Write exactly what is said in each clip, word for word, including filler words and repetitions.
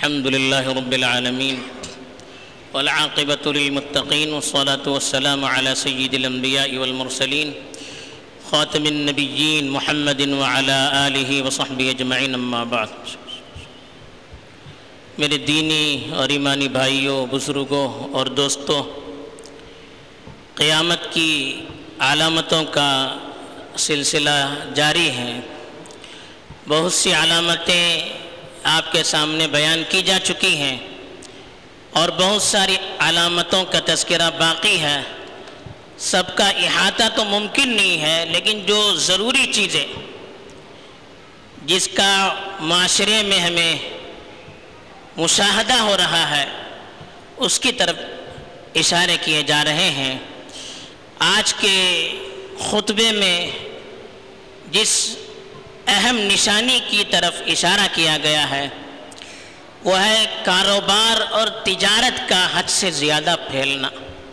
الحمد لله رب العالمين والعاقبة للمتقين والصلاة والسلام على سيد الأنبياء والمرسلين خاتم النبيين محمد وعلى آله وصحبه أجمعين أما بعد. میرے دینی اور ایمانی بھائیوں، بزرگوں اور دوستوں، قیامت کی علامتوں کا سلسلہ جاری ہے. بہت سی علامتیں آپ کے سامنے بیان کی جا چکی ہیں اور بہت ساری علامتوں کا تذکرہ باقی ہے. سب کا احاطہ تو ممکن نہیں ہے، لیکن جو ضروری چیزیں جس کا معاشرے میں ہمیں مشاہدہ ہو رہا ہے اس کی طرف اشارے کیے جا رہے ہیں. آج کے خطبے میں جس اہم نشانی کی طرف اشارہ کیا گیا ہے وہ ہے کاروبار اور تجارت کا حد سے زیادہ پھیلنا،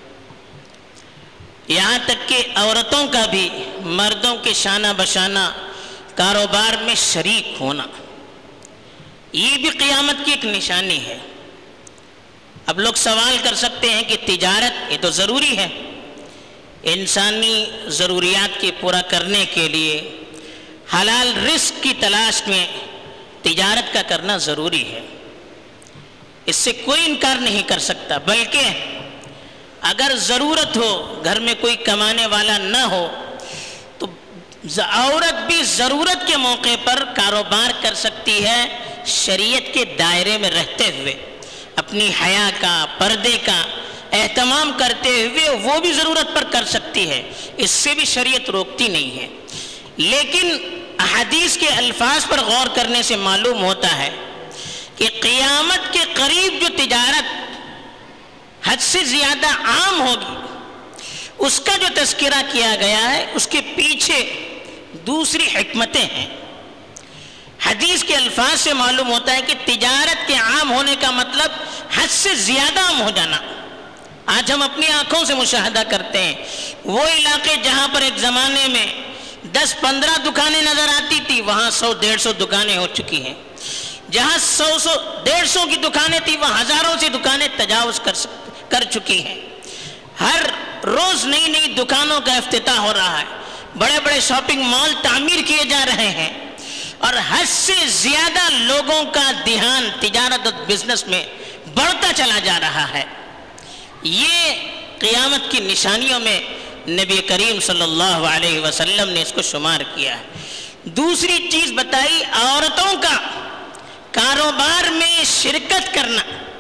یہاں تک کہ عورتوں کا بھی مردوں کے شانہ بشانہ کاروبار میں شریک ہونا. یہ بھی قیامت کی ایک نشانی ہے. اب لوگ سوال کر سکتے ہیں کہ تجارت یہ تو ضروری ہے، انسانی ضروریات کی پورا کرنے کے لیے حلال رزق کی تلاش میں تجارت کا کرنا ضروری ہے. اس سے کوئی انکار نہیں کر سکتا، بلکہ اگر ضرورت ہو، گھر میں کوئی کمانے والا نہ ہو تو عورت بھی ضرورت کے موقع پر کاروبار کر سکتی ہے، شریعت کے دائرے میں رہتے ہوئے، اپنی حیا کا، پردے کا اہتمام کرتے ہوئے وہ بھی ضرورت پر کر سکتی ہے. اس سے بھی شریعت روکتی نہیں ہے. لیکن احادیث کے الفاظ پر غور کرنے سے معلوم ہوتا ہے کہ قیامت کے قریب جو تجارت حد سے زیادہ عام ہوگی اس کا جو تذکرہ کیا گیا ہے اس کے پیچھے دوسری حکمتیں ہیں. حدیث کے الفاظ سے معلوم ہوتا ہے کہ تجارت کے عام ہونے کا مطلب حد سے زیادہ عام ہو جانا. آج ہم اپنی آنکھوں سے مشاہدہ کرتے ہیں وہ علاقے جہاں پر ایک زمانے میں دس پندرہ دکانیں نظر آتی تھی، وہاں سو ڈیڑھ سو دکانیں ہو چکی ہیں. جہاں سو سو ڈیڑھ سو کی دکانیں تھی وہاں ہزاروں سی دکانیں تجاوز کر کر چکی ہیں. ہر روز نئی نئی دکانوں کا افتتاح ہو رہا ہے، بڑے بڑے شاپنگ مال تعمیر کیے جا رہے ہیں اور حد سے زیادہ لوگوں کا دھیان تجارت اور بزنس میں بڑھتا چلا جا رہا ہے. یہ قیامت کی نشانیوں میں نبی کریم صلی اللہ علیہ وسلم نے اس کو شمار کیا ہے. دوسری چیز بتائی عورتوں کا کاروبار میں شرکت کرنا،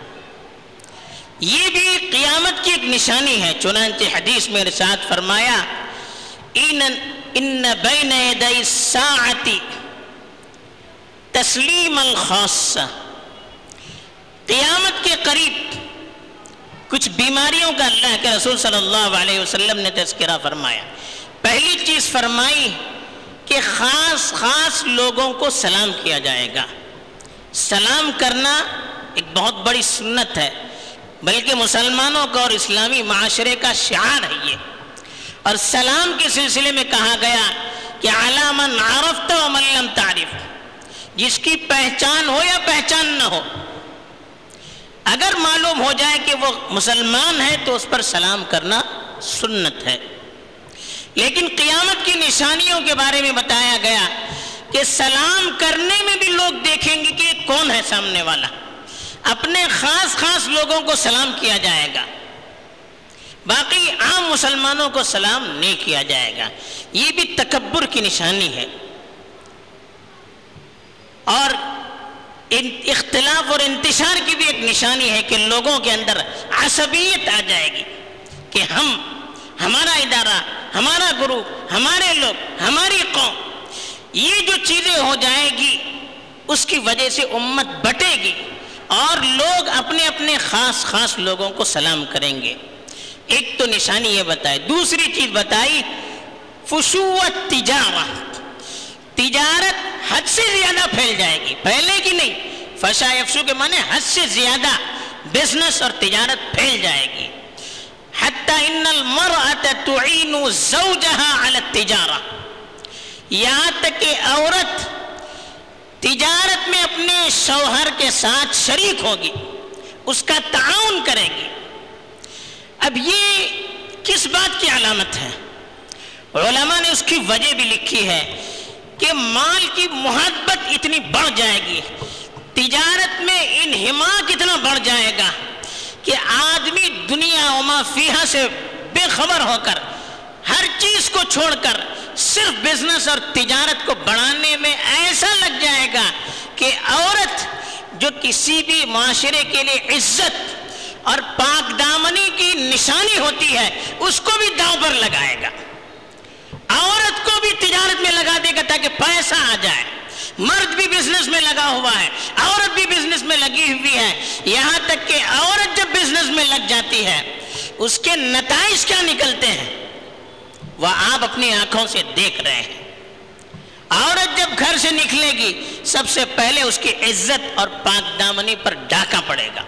یہ بھی قیامت کی ایک نشانی ہے. چنانچہ حدیث میں ارشاد فرمایا ان ان بین یدی الساعۃ تسلیم الخاصہ، قیامت کے قریب کچھ بیماریوں کا اللہ کے رسول صلی اللہ علیہ وسلم نے تذکرہ فرمایا. پہلی چیز فرمائی کہ خاص خاص لوگوں کو سلام کیا جائے گا. سلام کرنا ایک بہت بڑی سنت ہے، بلکہ مسلمانوں کا اور اسلامی معاشرے کا شعار ہے یہ. اور سلام کے سلسلے میں کہا گیا کہ علی من عرفت ومن لم تعرف، جس کی پہچان ہو یا پہچان نہ ہو، اگر معلوم ہو جائے کہ وہ مسلمان ہے تو اس پر سلام کرنا سنت ہے. لیکن قیامت کی نشانیوں کے بارے میں بتایا گیا کہ سلام کرنے میں بھی لوگ دیکھیں گے کہ کون ہے سامنے والا. اپنے خاص خاص لوگوں کو سلام کیا جائے گا، باقی عام مسلمانوں کو سلام نہیں کیا جائے گا. یہ بھی تکبر کی نشانی ہے اور اختلاف اور انتشار کی بھی ایک نشانی ہے کہ لوگوں کے اندر عصبیت آ جائے گی کہ ہم، ہمارا ادارہ، ہمارا گروپ، ہمارے لوگ، ہماری قوم. یہ جو چیزیں ہو جائے گی اس کی وجہ سے امت بٹے گی اور لوگ اپنے اپنے خاص خاص لوگوں کو سلام کریں گے. ایک تو نشانی یہ بتائی. دوسری چیز بتائی فشو التجارہ، تجارت حد سے زیادہ پھیل جائے گی. پھیلے گی نہیں، فشا یفشو کے معنی حد سے زیادہ بزنس اور تجارت پھیل جائے گی. حتی ان المرأة تعین زوجها علی التجارہ، یہاں تک کہ عورت تجارت میں اپنے شوہر کے ساتھ شریک ہوگی، اس کا تعاون کرے گی۔ اب یہ کس بات کی علامت ہے؟ علماء نے اس کی وجہ بھی لکھی ہے کہ مال کی محبت اتنی بڑھ جائے گی، تجارت میں انہماک اتنا بڑھ جائے گا کہ آدمی دنیا وما فیہا سے بے خبر ہو کر ہر چیز کو چھوڑ کر صرف بزنس اور تجارت کو بڑھانے میں ایسا لگ جائے گا کہ عورت جو کسی بھی معاشرے کے لیے عزت اور پاک دامنی کی نشانی ہوتی ہے اس کو بھی داؤ پر لگائے گا، عورت کو بھی تجارت میں لگا دے گا تاکہ پیسہ آ جائے۔ مرد بھی بزنس میں لگا ہوا ہے، عورت بھی بزنس میں لگی ہوئی ہے، یہاں تک کہ عورت جب بزنس میں لگ جاتی ہے اس کے نتائج کیا نکلتے ہیں وہ آپ اپنی آنکھوں سے دیکھ رہے ہیں۔ عورت جب گھر سے نکلے گی سب سے پہلے اس کی عزت اور پاک دامنی پر ڈاکہ پڑے گا،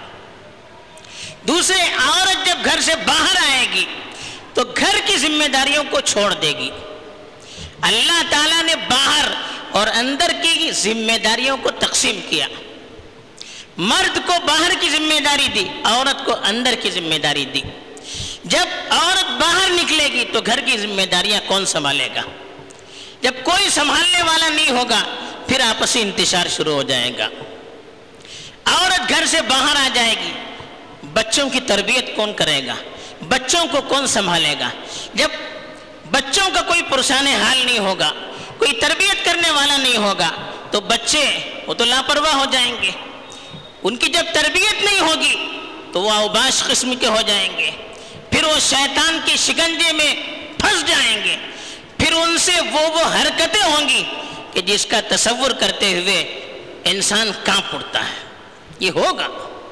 دوسرے عورت جب گھر سے باہر آئے گی تو گھر کی ذمہ داریوں کو چھوڑ دے گی۔ اللہ تعالیٰ نے باہر اور اندر کی ذمہ داریوں کو تقسیم کیا، مرد کو باہر کی ذمہ داری دی، عورت کو اندر کی ذمہ داری دی۔ جب عورت باہر نکلے گی تو گھر کی ذمہ داریاں کون سنبھالے گا؟ جب کوئی سنبھالنے والا نہیں ہوگا پھر آپسی انتشار شروع ہو جائے گا۔ عورت گھر سے باہر آ جائے گی، بچوں کی تربیت کون کرے گا؟ بچوں کو کون سنبھالے گا؟ جب بچوں کا کوئی پرسان حال نہیں ہوگا، کوئی تربیت کرنے والا نہیں ہوگا تو بچے وہ تو لاپرواہ ہو جائیں گے، ان کی جب تربیت نہیں ہوگی تو وہ اوباش قسم کے ہو جائیں گے، پھر وہ شیطان کے شکنجے میں پھنس جائیں گے، پھر ان سے وہ وہ حرکتیں ہوں گی کہ جس کا تصور کرتے ہوئے انسان کانپ اٹھتا ہے۔ یہ ہوگا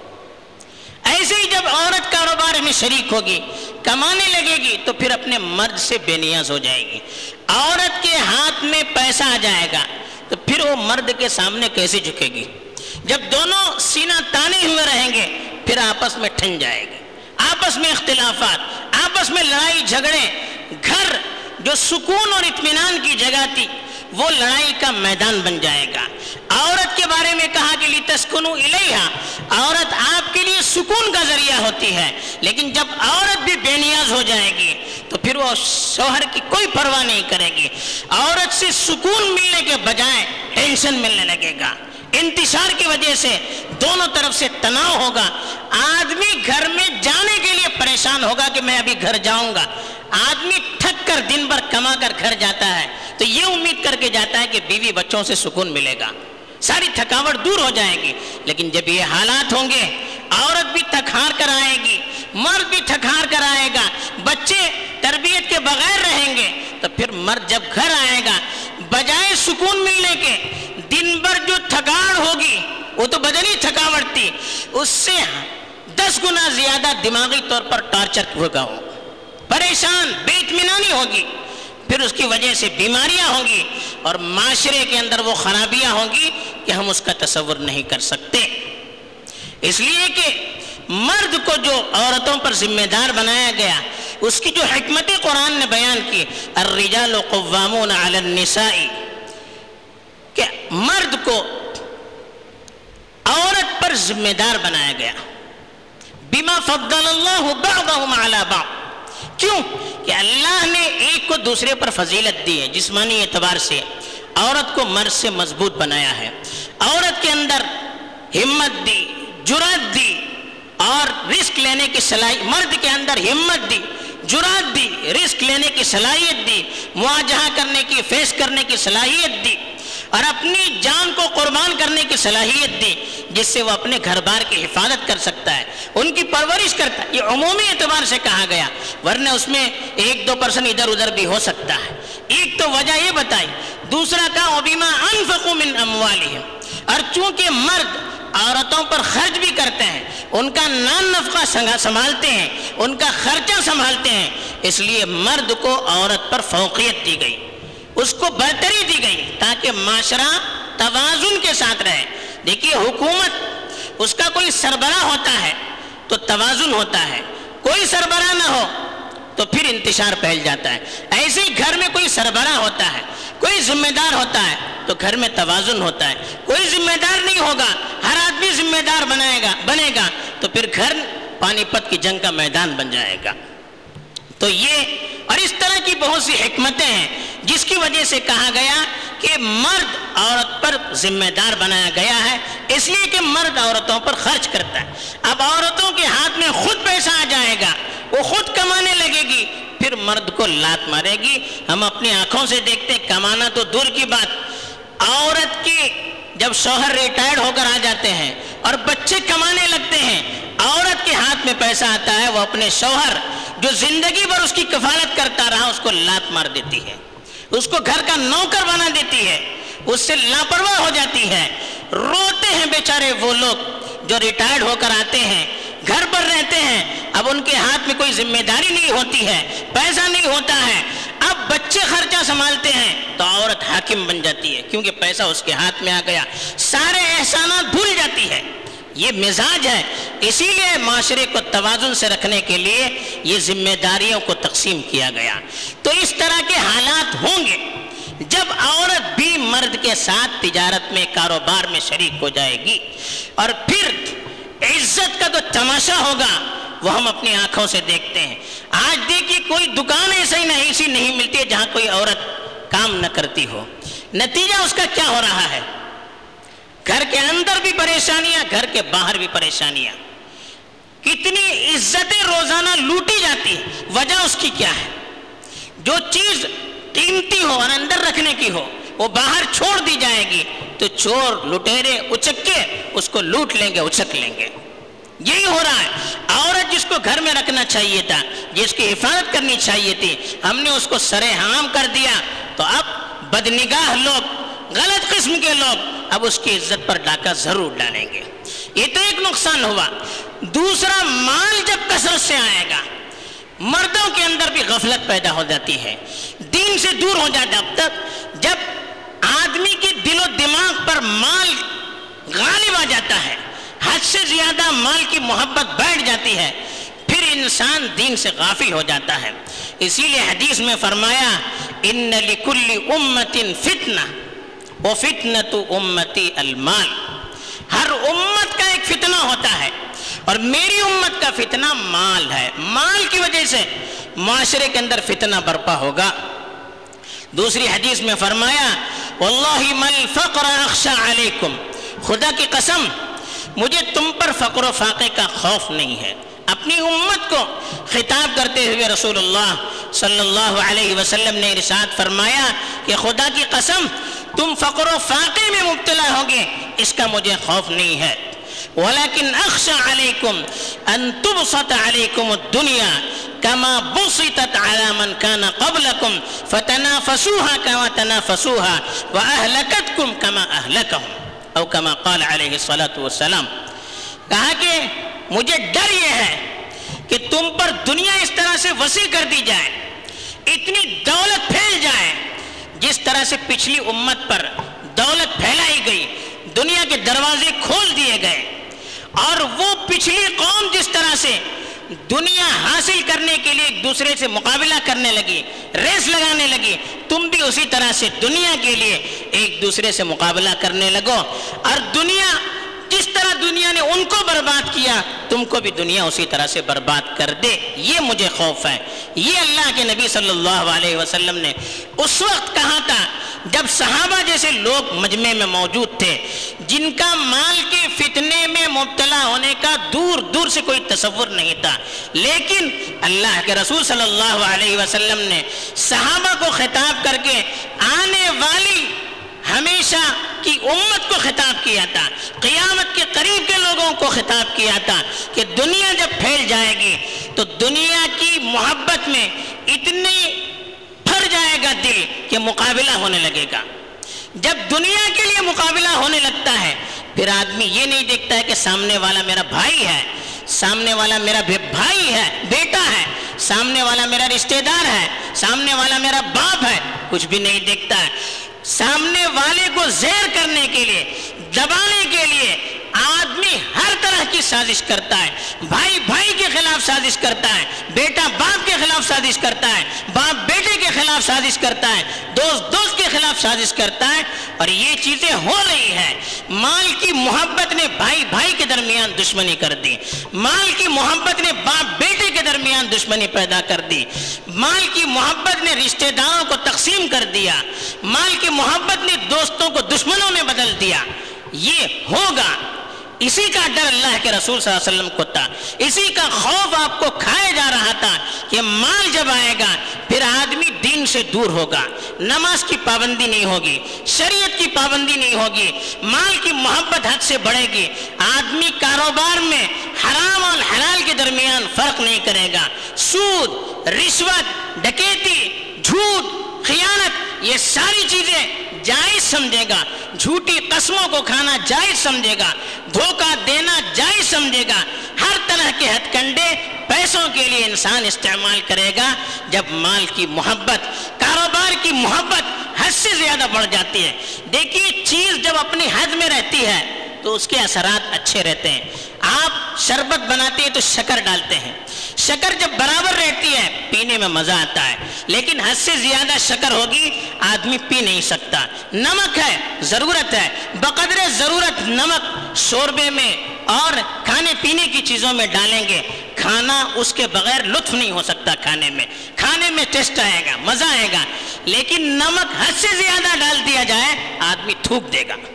ایسے ہی جب عورت کاروبار میں شریک ہوگی، کمانے لگے گی تو پھر اپنے مرد سے بے نیاز ہو جائے گی۔ عورت کے ہاتھ میں پیسہ آ جائے گا تو پھر وہ مرد کے سامنے کیسے جھکے گی؟ جب دونوں سینہ تانے ہوئے رہیں گے پھر آپس میں ٹھن جائے گی، آپس میں اختلافات، آپس میں لڑائی جھگڑے، گھر جو سکون اور اطمینان کی جگہ تھی وہ لڑائی کا میدان بن جائے گا۔ عورت کے بارے میں کہا کہ لِتَسْكُنُوا إِلَيْهَا، عورت آپ کے لیے سکون کا ذریعہ ہوتی ہے، لیکن جب عورت بھی بے نیاز ہو جائے گی تو پھر وہ شوہر کی کوئی پرواہ نہیں کرے گی، عورت سے سکون ملنے کے بجائے ٹینشن ملنے لگے گا، انتشار کی وجہ سے دونوں طرف سے تناؤ ہوگا، آدمی گھر میں جانے کے لیے پریشان ہوگا کہ میں ابھی گھر جاؤں گا۔ آدمی تھک کر دن بھر کما کر گھر جاتا ہے تو یہ امید کر کے جاتا ہے کہ بیوی بچوں سے سکون ملے گا، ساری تھکاوٹ دور ہو جائے گی، لیکن جب یہ حالات ہوں گے عورت بھی تھک ہار کر آئے گی، مرد بھی تھک ہار کر آئے گا، بچے تربیت کے بغیر رہیں گے تو پھر مرد جب گھر آئے گا بجائے سکون ملنے کے دن بھر جو تھکاوٹ ہوگی وہ تو بدنی تھکاوٹ تھی، اس سے دس گنا زیادہ دماغی طور پر ٹارچر ہوگا، پریشان بے اطمینانی ہوگی، پھر اس کی وجہ سے بیماریاں ہوں گی اور معاشرے کے اندر وہ خرابیاں ہوں گی کہ ہم اس کا تصور نہیں کر سکتے۔ اس لیے کہ مرد کو جو عورتوں پر ذمہ دار بنایا گیا اس کی جو حکمت قرآن نے بیان کی، الرجال قوامون علی النساء، کہ مرد کو عورت پر ذمہ دار بنایا گیا، بما فضل اللہ بعضهم علی بعض، کیوں کہ اللہ نے ایک کو دوسرے پر فضیلت دی ہے، جسمانی اعتبار سے عورت کو مرد سے مضبوط بنایا ہے، عورت کے اندر ہمت دی، جرات دی اور رسک لینے کی صلاحیت، مرد کے اندر ہمت دی، جرات دی، رسک لینے کی صلاحیت دی، مواجہہ کرنے کی، فیس کرنے کی صلاحیت دی اور اپنی جان کو قربان کرنے کی صلاحیت دی، جس سے وہ اپنے گھر بار کی حفاظت کر سکتا ہے، ان کی پرورش کرتا ہے۔ یہ عمومی اعتبار سے کہا گیا، ورنہ اس میں ایک دو پرسن ادھر ادھر بھی ہو سکتا ہے۔ ایک تو وجہ یہ بتائی، دوسرا کہا وَبِمَا أَنفَقُوا مِنْ أَمْوَالِهِمْ، اور چونکہ مرد عورتوں پر خرچ بھی کرتے ہیں، ان کا نان نفقہ سنبھالتے ہیں، ان کا خرچہ سنبھالتے ہیں، اس لیے مرد کو عورت پر فوقیت دی گئی، اس کو برتری دی گئی تاکہ معاشرہ توازن کے ساتھ رہے۔ دیکھیے حکومت اس کا کوئی سربراہ ہوتا ہے تو توازن ہوتا ہے، کوئی سربراہ نہ ہو تو پھر انتشار پھیل جاتا ہے۔ ایسے ہی گھر میں کوئی سربراہ ہوتا ہے، کوئی ذمہ دار ہوتا ہے تو گھر میں توازن ہوتا ہے. کوئی ذمہ دار نہیں ہوگا, ہر آدمی ذمہ دار بنائے گا بنے گا تو پھر گھر پانی پت کی جنگ کا میدان بن جائے گا. تو یہ اور اس طرح کی بہت سی حکمتیں ہیں جس کی وجہ سے کہا گیا کہ مرد عورت پر ذمہ دار بنایا گیا ہے, اس لیے کہ مرد عورتوں پر خرچ کرتا ہے. اب عورتوں کے ہاتھ میں خود پیسہ آ جائے گا, وہ خود کمانے لگے گی, پھر مرد کو لات مارے گی. ہم اپنی آنکھوں سے دیکھتے ہیں, کمانا تو دور کی بات, عورت کی جب شوہر ریٹائرڈ ہو کر آ جاتے ہیں اور بچے کمانے لگتے ہیں, عورت کے ہاتھ میں پیسہ آتا ہے, وہ اپنے شوہر جو زندگی بھر اس کی کفالت کرتا رہا اس کو لات مار دیتی ہے, اس کو گھر کا نوکر بنا دیتی ہے, اس سے لاپرواہ ہو جاتی ہے. روتے ہیں بیچارے وہ لوگ جو ریٹائرڈ ہو کر آتے ہیں, گھر پر رہتے ہیں, اب ان کے ہاتھ میں کوئی ذمہ داری نہیں ہوتی ہے, پیسہ نہیں ہوتا ہے, اب بچے خرچہ سنبھالتے ہیں تو عورت حاکم بن جاتی ہے کیونکہ پیسہ اس کے ہاتھ میں آ گیا, سارے احسانات بھول جاتی ہے. یہ مزاج ہے. اسی لیے معاشرے کو توازن سے رکھنے کے لیے یہ ذمہ داریوں کو تقسیم کیا گیا. تو اس طرح کے حالات ہوں گے جب عورت بھی مرد کے ساتھ تجارت میں, کاروبار میں شریک ہو جائے گی, اور پھر عزت کا تو تماشا ہوگا وہ ہم اپنی آنکھوں سے دیکھتے ہیں. آج دیکھیے کوئی دکان ایسا ہی نہیں ایسی نہیں ملتی ہے جہاں کوئی عورت کام نہ کرتی ہو. نتیجہ اس کا کیا ہو رہا ہے؟ گھر کے اندر بھی پریشانیاں, گھر کے باہر بھی پریشانیاں. کتنی عزتیں روزانہ لوٹی جاتی ہیں, وجہ اس کی کیا ہے؟ جو چیز قیمتی ہو اور اندر رکھنے کی ہو وہ باہر چھوڑ دی جائے گی تو چور لٹیرے اچک کے اس کو لوٹ لیں گے, اچک لیں گے. یہی ہو رہا ہے. عورت جس کو گھر میں رکھنا چاہیے تھا, جس کی حفاظت کرنی چاہیے تھی, ہم نے اس کو سرے حرام کر دیا تو اب بدنگاہ لوگ, غلط قسم کے لوگ اب اس کی عزت پر ڈاکہ ضرور ڈالیں گے. یہ تو ایک نقصان ہوا. دوسرا, مال جب کثرت سے آئے گا مردوں کے اندر بھی غفلت پیدا ہو جاتی ہے, دین سے دور ہو جاتا ہے. اب تک جب آدمی کے دل و دماغ پر مال غالب آ جاتا ہے, حد سے زیادہ مال کی محبت بیٹھ جاتی ہے, پھر انسان دین سے غافل ہو جاتا ہے. اسی لیے حدیث میں فرمایا ان لکل امت فتنہ وفتنۃ امتی المال. ہر امت کا ایک فتنہ ہوتا ہے اور میری امت کا فتنہ مال ہے. مال کی وجہ سے معاشرے کے اندر فتنہ برپا ہوگا. دوسری حدیث میں فرمایا واللہ ما الفقر اخشى علیکم, خدا کی قسم مجھے تم پر فقر و فاقے کا خوف نہیں ہے. اپنی امت کو خطاب کرتے ہوئے رسول اللہ صلی اللہ علیہ وسلم نے ارشاد فرمایا کہ خدا کی قسم تم فقر و فاقے میں مبتلا ہوگے اس کا مجھے خوف نہیں ہے. ولیکن اخشى علیکم ان تبسط علیکم الدنیا کما بسطت علی من کان قبلکم فتنافسوها کما تنافسوها واہلکتکم کما اہلکہم او کما قال علیہ الصلاۃ والسلام. کہا کہ مجھے ڈر یہ ہے کہ تم پر دنیا اس طرح سے وسیع کر دی جائے, اتنی دولت پھیل جائے جس طرح سے پچھلی امت پر دولت پھیلائی گئی, دنیا کے دروازے کھول دیے گئے, اور وہ پچھلی قوم جس طرح سے دنیا حاصل کرنے کے لیے ایک دوسرے سے مقابلہ کرنے لگی, ریس لگانے لگی, تم بھی اسی طرح سے دنیا کے لیے ایک دوسرے سے مقابلہ کرنے لگو, اور دنیا جس طرح دنیا نے ان کو برباد کیا تم کو بھی دنیا اسی طرح سے برباد کر دے. یہ مجھے خوف ہے. یہ اللہ کے نبی صلی اللہ علیہ وسلم نے اس وقت کہا تھا جب صحابہ جیسے لوگ مجمع میں موجود تھے جن کا مال کے فتنے میں مبتلا ہونے کا دور دور سے کوئی تصور نہیں تھا, لیکن اللہ کے رسول صلی اللہ علیہ وسلم نے صحابہ کو خطاب کر کے آنے والی ہمیشہ کی امت کو خطاب کیا تھا, قیامت کے قریب کے لوگوں کو خطاب کیا تھا کہ دنیا جب پھیل جائے گی تو دنیا کی محبت میں اتنی پھر جائے گا دل کہ مقابلہ ہونے لگے گا. جب دنیا کے لیے مقابلہ ہونے لگتا ہے پھر آدمی یہ نہیں دیکھتا ہے کہ سامنے والا میرا بھائی ہے, سامنے والا میرا بھائی ہے, بیٹا ہے, سامنے والا میرا رشتہ دار ہے, سامنے والا میرا باپ ہے, کچھ بھی نہیں دیکھتا ہے. سامنے والے کو زیر کرنے کے لیے, دبانے کے لیے آدمی ہر طرح کی سازش کرتا ہے. بھائی بھائی کے خلاف سازش کرتا ہے, بیٹا باپ کے خلاف سازش کرتا ہے, باپ بیٹے کے خلاف سازش کرتا ہے, دوست دوست کے کے خلاف سازش کرتا ہے، اور یہ چیزیں ہو رہی ہیں۔ مال کی محبت نے بھائی بھائی کے درمیان دشمنی کر دی، مال کی محبت نے باپ بیٹے کے درمیان دشمنی پیدا کر دی، مال کی محبت نے رشتہ داروں کو تقسیم کر دیا، مال کی محبت نے دوستوں کو دشمنوں میں بدل دیا۔ یہ ہوگا، اسی کا ڈر اللہ کے رسول صلی اللہ علیہ وسلم کو تھا، اسی کا خوف آپ کو کھائے جا رہا تھا کہ مال جب آئے گا پھر آدمی دین سے دور ہوگا، نماز کی پابندی نہیں ہوگی، شریعت کی پابندی نہیں ہوگی، مال کی محبت حد سے بڑھے گی، آدمی کاروبار میں حرام اور حلال کے درمیان فرق نہیں کرے گا، سود، رشوت، ڈکیتی، جھوٹ، خیانت، یہ ساری چیزیں جائز سمجھے گا، جھوٹی قسموں کو کھانا جائز سمجھے گا، دھوکہ دینا جائز سمجھے گا، ہر طرح کے ہتھ کنڈے پیسوں کے لیے انسان استعمال کرے گا۔ جب مال کی محبت، کاروبار کی محبت حد سے زیادہ بڑھ جاتی ہے، دیکھیے چیز جب اپنی حد میں رہتی ہے تو اس کے اثرات اچھے رہتے ہیں۔ آپ شربت بناتے ہیں تو شکر ڈالتے ہیں، شکر جب برابر رہتی ہے پینے میں مزہ آتا ہے، لیکن حد سے زیادہ شکر ہوگی آدمی پی نہیں سکتا۔ نمک ہے، ضرورت ہے، بقدر ضرورت نمک شوربے میں اور کھانے پینے کی چیزوں میں ڈالیں گے، کھانا اس کے بغیر لطف نہیں ہو سکتا، کھانے میں کھانے میں ٹیسٹ آئے گا، مزہ آئے گا، لیکن نمک حد سے زیادہ ڈال دیا جائے آدمی تھوک دے گا۔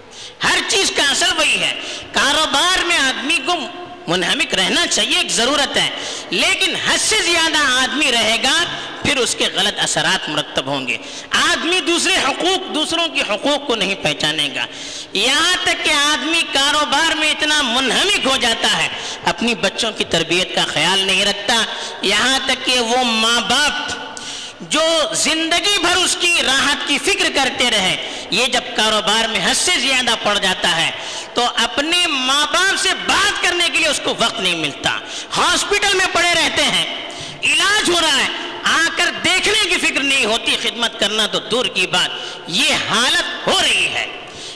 ہر چیز کا اصل وہی ہے، کاروبار میں آدمی کو منہمک رہنا چاہیے، ایک ضرورت ہے، لیکن حد سے زیادہ آدمی رہے گا پھر اس کے غلط اثرات مرتب ہوں گے۔ آدمی دوسرے حقوق، دوسروں کے حقوق کو نہیں پہچانے گا، یہاں تک کہ آدمی کاروبار میں اتنا منہمک ہو جاتا ہے اپنی بچوں کی تربیت کا خیال نہیں رکھتا، یہاں تک کہ وہ ماں باپ جو زندگی بھر اس کی راحت کی فکر کرتے رہے، یہ جب کاروبار میں حد سے زیادہ پڑ جاتا ہے تو اپنے ماں باپ سے بات کرنے کے لیے اس کو وقت نہیں ملتا، ہاسپٹل میں پڑے رہتے ہیں، علاج ہو رہا ہے، آ کر دیکھنے کی فکر نہیں ہوتی، خدمت کرنا تو دور کی بات، یہ حالت ہو رہی ہے۔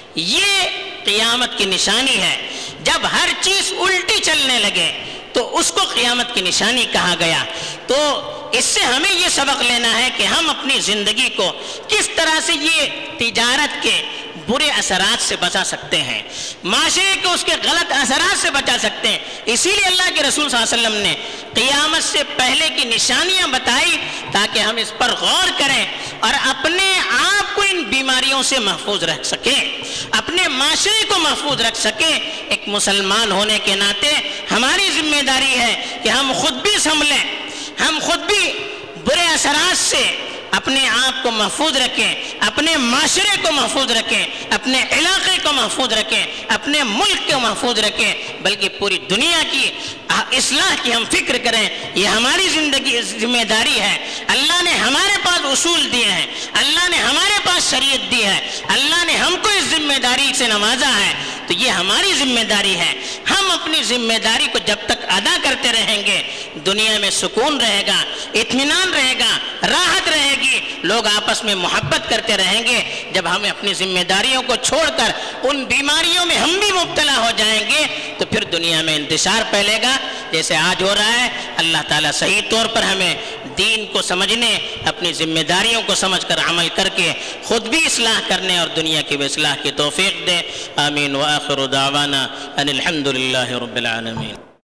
یہ قیامت کی نشانی ہے، جب ہر چیز الٹی چلنے لگے تو اس کو قیامت کی نشانی کہا گیا۔ تو اس سے ہمیں یہ سبق لینا ہے کہ ہم اپنی زندگی کو کس طرح سے یہ تجارت کے برے اثرات سے بچا سکتے ہیں، معاشرے کو اس کے غلط اثرات سے بچا سکتے ہیں۔ اسی لیے اللہ کے رسول صلی اللہ علیہ وسلم نے قیامت سے پہلے کی نشانیاں بتائی تاکہ ہم اس پر غور کریں اور اپنے آپ کو ان بیماریوں سے محفوظ رکھ سکیں، اپنے معاشرے کو محفوظ رکھ سکیں۔ ایک مسلمان ہونے کے ناطے ہماری ذمہ داری ہے کہ ہم خود بھی سنبھلیں، ہم خود بھی برے اثرات سے اپنے آپ کو محفوظ رکھیں، اپنے معاشرے کو محفوظ رکھیں، اپنے علاقے کو محفوظ رکھیں، اپنے ملک کو محفوظ رکھیں، بلکہ پوری دنیا کی اصلاح کی ہم فکر کریں۔ یہ ہماری زندگی ذمہ داری ہے۔ اللہ نے ہمارے پاس اصول دیے ہیں، اللہ نے ہمارے پاس شریعت دی ہے، اللہ نے ہم کو اس ذمہ داری سے نوازا ہے، تو یہ ہماری ذمہ داری ہے۔ ہم اپنی ذمہ داری کو جب تک ادا کرتے رہیں گے دنیا میں سکون رہے گا، اطمینان رہے گا، راحت رہے گی، لوگ آپس میں محبت کرتے رہیں گے۔ جب ہم اپنی ذمہ داریوں کو چھوڑ کر ان بیماریوں میں ہم بھی مبتلا ہو جائیں گے تو پھر دنیا میں انتشار پھیلے گا جیسے آج ہو رہا ہے۔ اللہ تعالیٰ صحیح طور پر ہمیں دین کو سمجھنے، اپنی ذمہ داریوں کو سمجھ کر عمل کر کے خود بھی اصلاح کرنے اور دنیا کی بھی اصلاح کی توفیق دے۔ آمین۔ وآخر دعوانا ان الحمد للہ رب العالمین۔